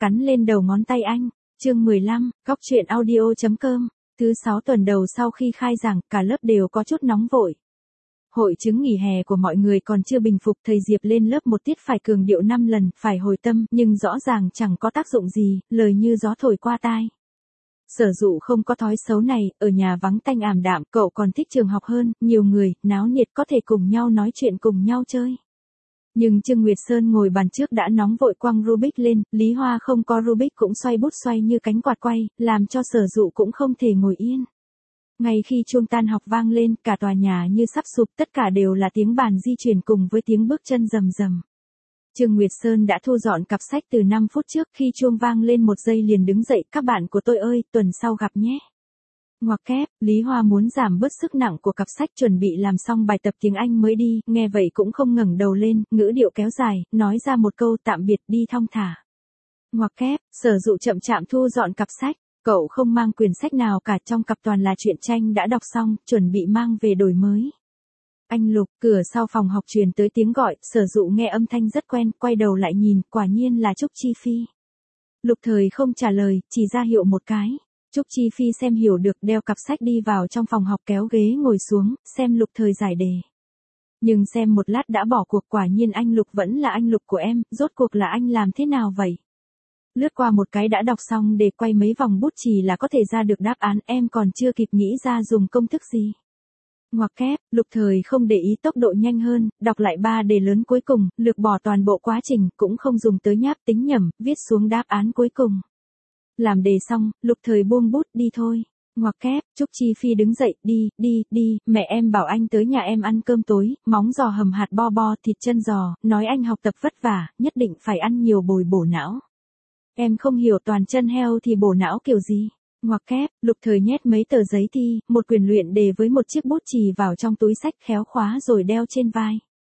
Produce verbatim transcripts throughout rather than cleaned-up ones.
cắn lên đầu ngón tay anh. Chương mười lăm, góc truyện audio chấm com. Thứ sáu tuần đầu sau khi khai giảng, cả lớp đều có chút nóng vội. Hội chứng nghỉ hè của mọi người còn chưa bình phục, thầy Diệp lên lớp một tiết phải cường điệu năm lần, phải hồi tâm, nhưng rõ ràng chẳng có tác dụng gì, lời như gió thổi qua tai. Sở Dụ không có thói xấu này, ở nhà vắng tanh ảm đạm, cậu còn thích trường học hơn, nhiều người, náo nhiệt có thể cùng nhau nói chuyện cùng nhau chơi. Nhưng Trương Nguyệt Sơn ngồi bàn trước đã nóng vội quăng Rubik lên, Lý Hoa không có Rubik cũng xoay bút xoay như cánh quạt quay, làm cho Sở Dụ cũng không thể ngồi yên. Ngay khi chuông tan học vang lên, cả tòa nhà như sắp sụp, tất cả đều là tiếng bàn di chuyển cùng với tiếng bước chân rầm rầm. Trương Nguyệt Sơn đã thu dọn cặp sách từ năm phút trước, khi chuông vang lên một giây liền đứng dậy, các bạn của tôi ơi, tuần sau gặp nhé. Ngoặc kép, Lý Hoa muốn giảm bớt sức nặng của cặp sách, chuẩn bị làm xong bài tập tiếng Anh mới đi, nghe vậy cũng không ngẩng đầu lên, ngữ điệu kéo dài, nói ra một câu tạm biệt đi thong thả. Ngoặc kép, Sở Dụ chậm chạm thu dọn cặp sách, cậu không mang quyển sách nào cả, trong cặp toàn là truyện tranh đã đọc xong, chuẩn bị mang về đổi mới. Anh Lục, cửa sau phòng học truyền tới tiếng gọi, Sở Dụ nghe âm thanh rất quen, quay đầu lại nhìn, quả nhiên là Trúc Chi Phi. Lục Thời không trả lời, chỉ ra hiệu một cái. Trúc Chi Phi xem hiểu được, đeo cặp sách đi vào trong phòng học, kéo ghế ngồi xuống, xem Lục Thời giải đề. Nhưng xem một lát đã bỏ cuộc, quả nhiên anh Lục vẫn là anh Lục của em, rốt cuộc là anh làm thế nào vậy? Lướt qua một cái đã đọc xong đề, quay mấy vòng bút chì là có thể ra được đáp án, em còn chưa kịp nghĩ ra dùng công thức gì. Ngoặc kép, Lục Thời không để ý, tốc độ nhanh hơn, đọc lại ba đề lớn cuối cùng, lược bỏ toàn bộ quá trình, cũng không dùng tới nháp tính nhẩm, viết xuống đáp án cuối cùng. Làm đề xong, Lục Thời buông bút, đi thôi. Ngoặc kép, Trúc Chi Phi đứng dậy, đi, đi, đi, mẹ em bảo anh tới nhà em ăn cơm tối, móng giò hầm hạt bo bo, thịt chân giò, nói anh học tập vất vả, nhất định phải ăn nhiều bồi bổ não. Em không hiểu toàn chân heo thì bổ não kiểu gì. Ngoặc kép, Lục Thời nhét mấy tờ giấy thi, một quyển luyện đề với một chiếc bút chì vào trong túi sách, khéo khóa rồi đeo trên vai.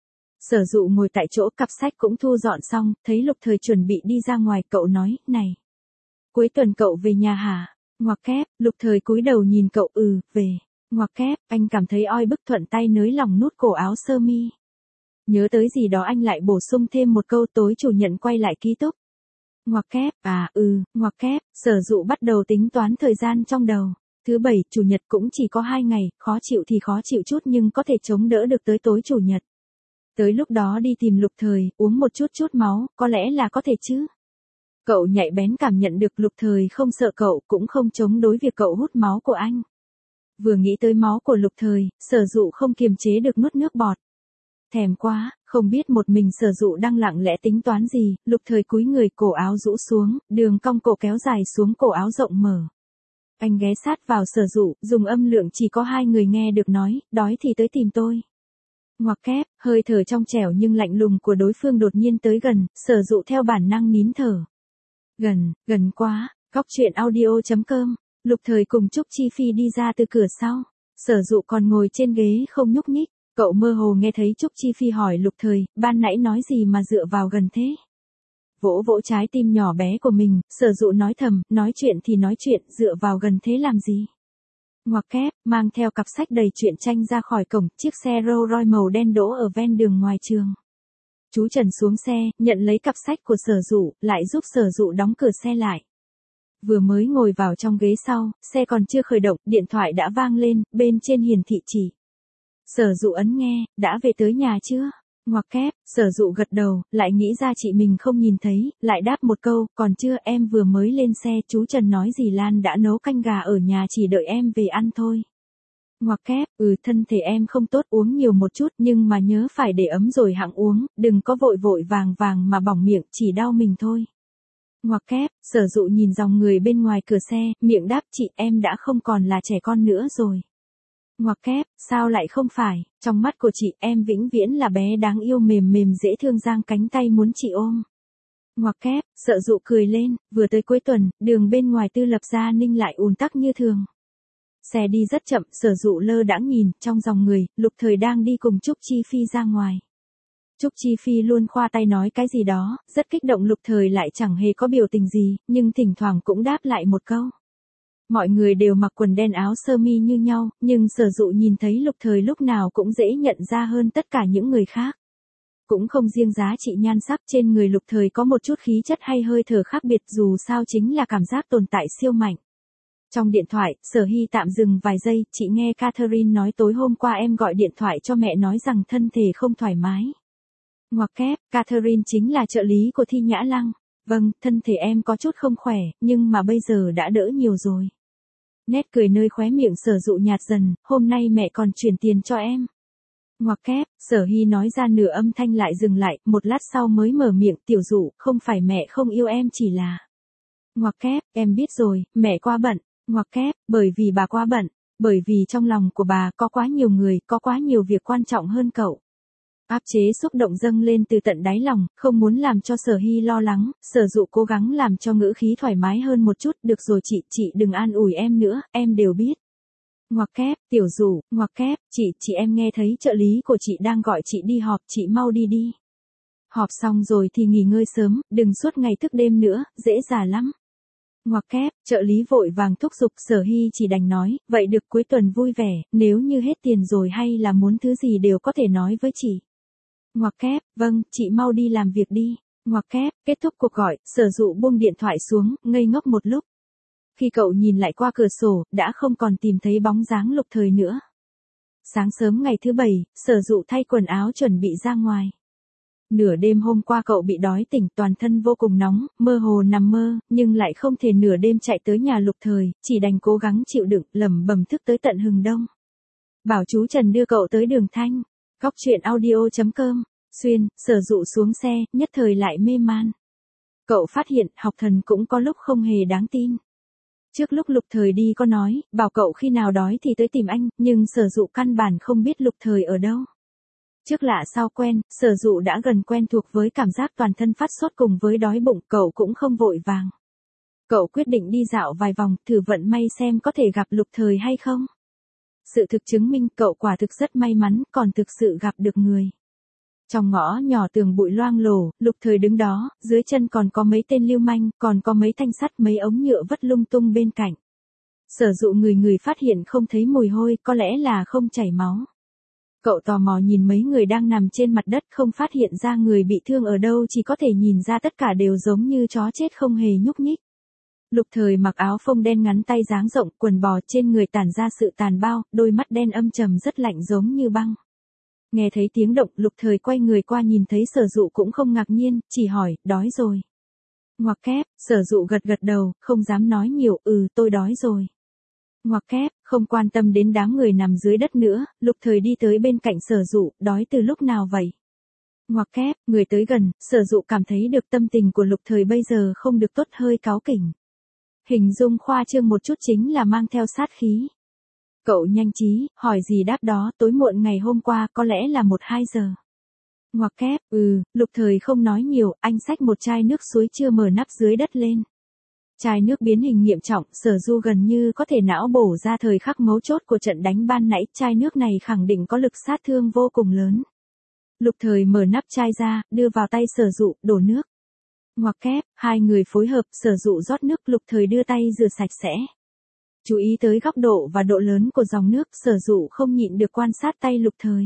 Sở Dụ ngồi tại chỗ, cặp sách cũng thu dọn xong, thấy Lục Thời chuẩn bị đi ra ngoài, cậu nói, này. Cuối tuần cậu về nhà hả? Ngoặc kép, Lục Thời cúi đầu nhìn cậu, ừ, về. Ngoặc kép, anh cảm thấy oi bức, thuận tay nới lỏng nút cổ áo sơ mi. Nhớ tới gì đó anh lại bổ sung thêm một câu, tối chủ nhật quay lại ký túc. Ngoặc kép, à, ừ, ngoặc kép, Sở Dụ bắt đầu tính toán thời gian trong đầu. Thứ bảy, chủ nhật cũng chỉ có hai ngày, khó chịu thì khó chịu chút nhưng có thể chống đỡ được tới tối chủ nhật. Tới lúc đó đi tìm Lục Thời, uống một chút chút máu, có lẽ là có thể chứ. Cậu nhạy bén cảm nhận được Lục Thời không sợ cậu, cũng không chống đối việc cậu hút máu của anh. Vừa nghĩ tới máu của Lục Thời, Sở Dụ không kiềm chế được nuốt nước bọt. Thèm quá, không biết một mình Sở Dụ đang lặng lẽ tính toán gì, Lục Thời cúi người, cổ áo rũ xuống, đường cong cổ kéo dài xuống, cổ áo rộng mở. Anh ghé sát vào Sở Dụ, dùng âm lượng chỉ có hai người nghe được nói, đói thì tới tìm tôi. Ngoặc kép, hơi thở trong trẻo nhưng lạnh lùng của đối phương đột nhiên tới gần, Sở Dụ theo bản năng nín thở. Gần, gần quá, góc truyện audio chấm com. Lục Thời cùng Trúc Chi Phi đi ra từ cửa sau. Sở Dụ còn ngồi trên ghế không nhúc nhích. Cậu mơ hồ nghe thấy Trúc Chi Phi hỏi Lục Thời, ban nãy nói gì mà dựa vào gần thế? Vỗ vỗ trái tim nhỏ bé của mình, Sở Dụ nói thầm, nói chuyện thì nói chuyện, dựa vào gần thế làm gì? Ngoặc kép, mang theo cặp sách đầy truyện tranh ra khỏi cổng, chiếc xe Rolls Royce màu đen đỗ ở ven đường ngoài trường. Chú Trần xuống xe, nhận lấy cặp sách của Sở Dụ, lại giúp Sở Dụ đóng cửa xe lại. Vừa mới ngồi vào trong ghế sau, xe còn chưa khởi động, điện thoại đã vang lên, bên trên hiển thị chỉ. Sở Dụ ấn nghe, đã về tới nhà chưa? Ngoặc kép, Sở Dụ gật đầu, lại nghĩ ra chị mình không nhìn thấy, lại đáp một câu, còn chưa, em vừa mới lên xe, chú Trần nói dì Lan đã nấu canh gà ở nhà, chỉ đợi em về ăn thôi. Ngoặc kép, ừ, thân thể em không tốt, uống nhiều một chút, nhưng mà nhớ phải để ấm rồi hẵng uống, đừng có vội vội vàng vàng mà bỏng miệng, chỉ đau mình thôi. Ngoặc kép, Sở Dụ nhìn dòng người bên ngoài cửa xe, miệng đáp, chị, em đã không còn là trẻ con nữa rồi. Ngoặc kép, sao lại không phải, trong mắt của chị, em vĩnh viễn là bé đáng yêu mềm mềm dễ thương, giang cánh tay muốn chị ôm. Ngoặc kép, Sở Dụ cười lên, vừa tới cuối tuần, đường bên ngoài Tư Lập Gia Ninh lại ùn tắc như thường. Xe đi rất chậm, Sở Dụ lơ đãng nhìn, trong dòng người, Lục Thời đang đi cùng Trúc Chi Phi ra ngoài. Trúc Chi Phi luôn khoa tay nói cái gì đó, rất kích động, Lục Thời lại chẳng hề có biểu tình gì, nhưng thỉnh thoảng cũng đáp lại một câu. Mọi người đều mặc quần đen áo sơ mi như nhau, nhưng Sở Dụ nhìn thấy Lục Thời lúc nào cũng dễ nhận ra hơn tất cả những người khác. Cũng không riêng giá trị nhan sắc, trên người Lục Thời có một chút khí chất hay hơi thở khác biệt, dù sao chính là cảm giác tồn tại siêu mạnh. Trong điện thoại, Sở Hy tạm dừng vài giây, chị nghe Catherine nói tối hôm qua em gọi điện thoại cho mẹ nói rằng thân thể không thoải mái. Ngoặc kép, Catherine chính là trợ lý của Thi Nhã Lăng. Vâng, thân thể em có chút không khỏe, nhưng mà bây giờ đã đỡ nhiều rồi. Nét cười nơi khóe miệng Sở Dụ nhạt dần, hôm nay mẹ còn chuyển tiền cho em. Ngoặc kép, Sở Hy nói ra nửa âm thanh lại dừng lại, một lát sau mới mở miệng, Tiểu Dụ, không phải mẹ không yêu em chỉ là. Ngoặc kép, em biết rồi, mẹ quá bận. Ngoặc kép, bởi vì bà quá bận, bởi vì trong lòng của bà có quá nhiều người, có quá nhiều việc quan trọng hơn cậu. Áp chế xúc động dâng lên từ tận đáy lòng, không muốn làm cho Sở Hy lo lắng, Sở Dụ cố gắng làm cho ngữ khí thoải mái hơn một chút, được rồi chị, chị đừng an ủi em nữa, em đều biết. Ngoặc kép, Tiểu Dụ, ngoặc kép, chị, chị em nghe thấy trợ lý của chị đang gọi chị đi họp, chị mau đi đi. Họp xong rồi thì nghỉ ngơi sớm, đừng suốt ngày thức đêm nữa, dễ già lắm. Ngoặc kép, trợ lý vội vàng thúc giục, Sở Hy chỉ đành nói, vậy được cuối tuần vui vẻ, nếu như hết tiền rồi hay là muốn thứ gì đều có thể nói với chị. Ngoặc kép, vâng, chị mau đi làm việc đi. Ngoặc kép, kết thúc cuộc gọi, Sở Dụ buông điện thoại xuống, ngây ngốc một lúc. Khi cậu nhìn lại qua cửa sổ, đã không còn tìm thấy bóng dáng Lục Thời nữa. Sáng sớm ngày thứ bảy, Sở Dụ thay quần áo chuẩn bị ra ngoài. Nửa đêm hôm qua cậu bị đói tỉnh, toàn thân vô cùng nóng, mơ hồ nằm mơ, nhưng lại không thể nửa đêm chạy tới nhà Lục Thời, chỉ đành cố gắng chịu đựng, lẩm bẩm thức tới tận hừng đông. Bảo chú Trần đưa cậu tới Đường Thanh. Cóc truyện audio chấm com. Xuyên, Sở Dụ xuống xe, nhất thời lại mê man. Cậu phát hiện, học thần cũng có lúc không hề đáng tin. Trước lúc Lục Thời đi có nói, bảo cậu khi nào đói thì tới tìm anh, nhưng Sở Dụ căn bản không biết Lục Thời ở đâu. Trước lạ sau quen, Sở Dụ đã gần quen thuộc với cảm giác toàn thân phát sốt cùng với đói bụng, cậu cũng không vội vàng. Cậu quyết định đi dạo vài vòng, thử vận may xem có thể gặp Lục Thời hay không. Sự thực chứng minh cậu quả thực rất may mắn, còn thực sự gặp được người. Trong ngõ nhỏ tường bụi loang lổ, Lục Thời đứng đó, dưới chân còn có mấy tên lưu manh, còn có mấy thanh sắt mấy ống nhựa vất lung tung bên cạnh. Sở Dụ người người phát hiện không thấy mùi hôi, có lẽ là không chảy máu. Cậu tò mò nhìn mấy người đang nằm trên mặt đất, không phát hiện ra người bị thương ở đâu, chỉ có thể nhìn ra tất cả đều giống như chó chết không hề nhúc nhích. Lục Thời mặc áo phông đen ngắn tay dáng rộng, quần bò trên người tản ra sự tàn bao, đôi mắt đen âm trầm rất lạnh giống như băng. Nghe thấy tiếng động, Lục Thời quay người qua nhìn thấy Sở Dụ cũng không ngạc nhiên, chỉ hỏi, đói rồi. Ngoặc kép, Sở Dụ gật gật đầu, không dám nói nhiều, ừ tôi đói rồi. Ngoặc kép, không quan tâm đến đám người nằm dưới đất nữa, Lục Thời đi tới bên cạnh Sở Dụ, đói từ lúc nào vậy? Ngoặc kép, người tới gần, Sở Dụ cảm thấy được tâm tình của Lục Thời bây giờ không được tốt, hơi cáu kỉnh. Hình dung khoa trương một chút chính là mang theo sát khí. Cậu nhanh trí, hỏi gì đáp đó, tối muộn ngày hôm qua, có lẽ là một hai giờ. Ngoặc kép, ừ, Lục Thời không nói nhiều, anh xách một chai nước suối chưa mở nắp dưới đất lên. Chai nước biến hình nghiêm trọng, Sở Du gần như có thể não bổ ra thời khắc mấu chốt của trận đánh ban nãy, chai nước này khẳng định có lực sát thương vô cùng lớn. Lục Thời mở nắp chai ra, đưa vào tay Sở Dụ, đổ nước. Ngoặc kép, hai người phối hợp, Sở Dụ rót nước, Lục Thời đưa tay rửa sạch sẽ. Chú ý tới góc độ và độ lớn của dòng nước, Sở Dụ không nhịn được quan sát tay Lục Thời.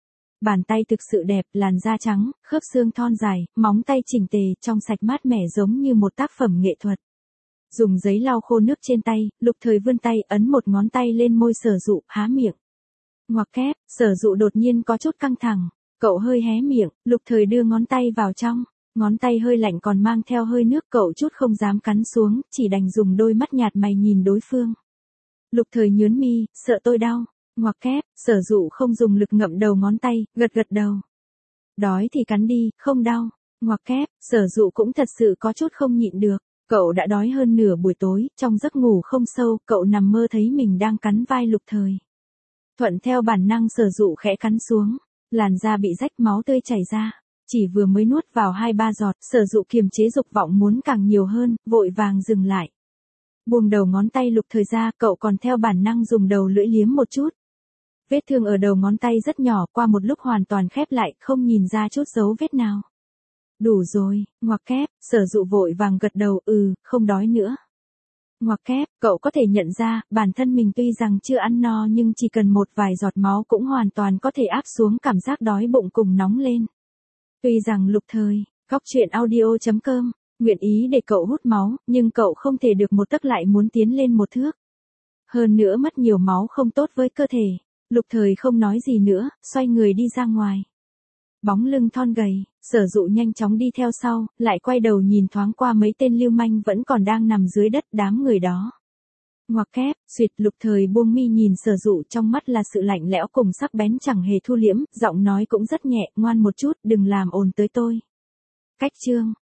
Bàn tay thực sự đẹp, làn da trắng, khớp xương thon dài, móng tay chỉnh tề, trong sạch mát mẻ giống như một tác phẩm nghệ thuật. Dùng giấy lau khô nước trên tay, Lục Thời vươn tay, ấn một ngón tay lên môi Sở Dụ, há miệng. Ngoặc kép, Sở Dụ đột nhiên có chút căng thẳng, cậu hơi hé miệng, Lục Thời đưa ngón tay vào trong. Ngón tay hơi lạnh còn mang theo hơi nước, cậu chút không dám cắn xuống, chỉ đành dùng đôi mắt nhạt mày nhìn đối phương. Lục Thời nhướng mi, sợ tôi đau. Ngoặc kép, Sở Dụ không dùng lực ngậm đầu ngón tay, gật gật đầu. Đói thì cắn đi, không đau. Ngoặc kép, Sở Dụ cũng thật sự có chút không nhịn được. Cậu đã đói hơn nửa buổi tối, trong giấc ngủ không sâu, cậu nằm mơ thấy mình đang cắn vai Lục Thời. Thuận theo bản năng Sở Dụ khẽ cắn xuống, làn da bị rách, máu tươi chảy ra. Chỉ vừa mới nuốt vào hai ba giọt, Sở Dụ kiềm chế dục vọng muốn càng nhiều hơn, vội vàng dừng lại. Buông đầu ngón tay Lục Thời ra, cậu còn theo bản năng dùng đầu lưỡi liếm một chút. Vết thương ở đầu ngón tay rất nhỏ, qua một lúc hoàn toàn khép lại, không nhìn ra chút dấu vết nào. Đủ rồi, ngoặc kép, Sở Dụ vội vàng gật đầu, ừ, không đói nữa. Ngoặc kép, cậu có thể nhận ra, bản thân mình tuy rằng chưa ăn no nhưng chỉ cần một vài giọt máu cũng hoàn toàn có thể áp xuống cảm giác đói bụng cùng nóng lên. Tuy rằng Lục Thời, góc truyện audio chấm com, nguyện ý để cậu hút máu, nhưng cậu không thể được một tấc lại muốn tiến lên một thước. Hơn nữa mất nhiều máu không tốt với cơ thể. Lục Thời không nói gì nữa, xoay người đi ra ngoài. Bóng lưng thon gầy, Sở Dụ nhanh chóng đi theo sau, lại quay đầu nhìn thoáng qua mấy tên lưu manh vẫn còn đang nằm dưới đất đám người đó. Ngoặc kép, xuyệt. Lục Thời buông mi nhìn Sở Dụ, trong mắt là sự lạnh lẽo cùng sắc bén chẳng hề thu liễm, giọng nói cũng rất nhẹ, ngoan một chút, đừng làm ồn tới tôi. Cách chương